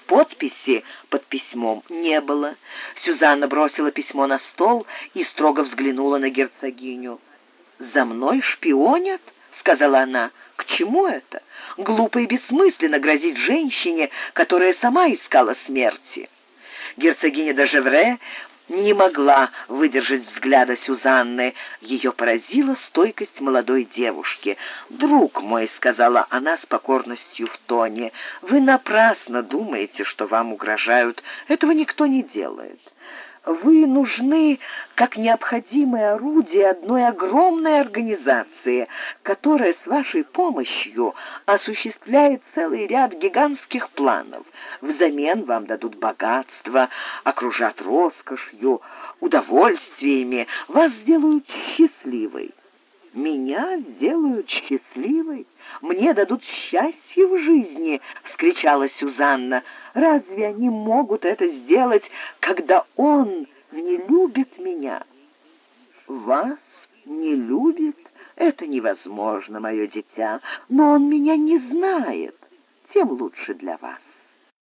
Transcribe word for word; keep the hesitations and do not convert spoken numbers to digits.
Подписи под письмом не было. Сюзанна бросила письмо на стол и строго взглянула на герцогиню. «За мной шпионят?» — сказала она. «К чему это? Глупо и бессмысленно грозить женщине, которая сама искала смерти». Герцогиня де Жевре не могла выдержать взгляда Сюзанны. Ее поразила стойкость молодой девушки. «Друг мой», — сказала она с покорностью в тоне, — «вы напрасно думаете, что вам угрожают. Этого никто не делает. Вы нужны как необходимое орудие одной огромной организации, которая с вашей помощью осуществляет целый ряд гигантских планов. Взамен вам дадут богатство, окружат роскошью, удовольствиями, вас сделают счастливой». «Меня сделают счастливой? Мне дадут счастье в жизни!» — вскричала Сюзанна. «Разве они могут это сделать, когда он не любит меня?» «Вас не любит? Это невозможно, мое дитя, но он меня не знает. Тем лучше для вас.